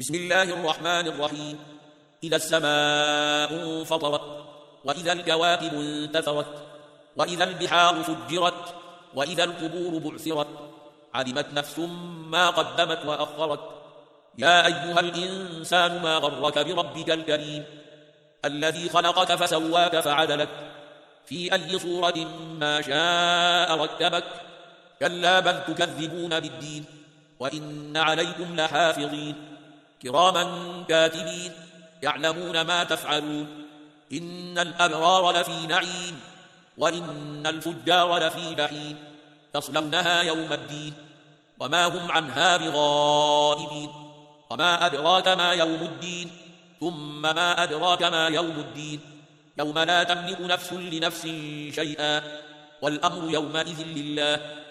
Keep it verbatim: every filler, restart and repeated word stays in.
بسم الله الرحمن الرحيم. إذا السماء انفطرت، وإذا الكواكب انتثرت، وإذا البحار فجرت، وإذا القبور بعثرت، علمت نفس ما قدمت وأخرت. يا أيها الإنسان ما غرك بربك الكريم الذي خلقك فسواك فعدلك في أي صورة ما شاء ركبك. كلا بل تكذبون بالدين، وإن عليكم لحافظين كراما كاتبين يعلمون ما تفعلون. إن الأبرار لفي نعيم، وإن الفجار لفي جحيم، تصلونها يوم الدين وما هم عنها بغائبين. وما أدراك ما يوم الدين، ثم ما أدراك ما يوم الدين. يوم لا تملك نفس لنفس شيئا، والأمر يومئذ لله.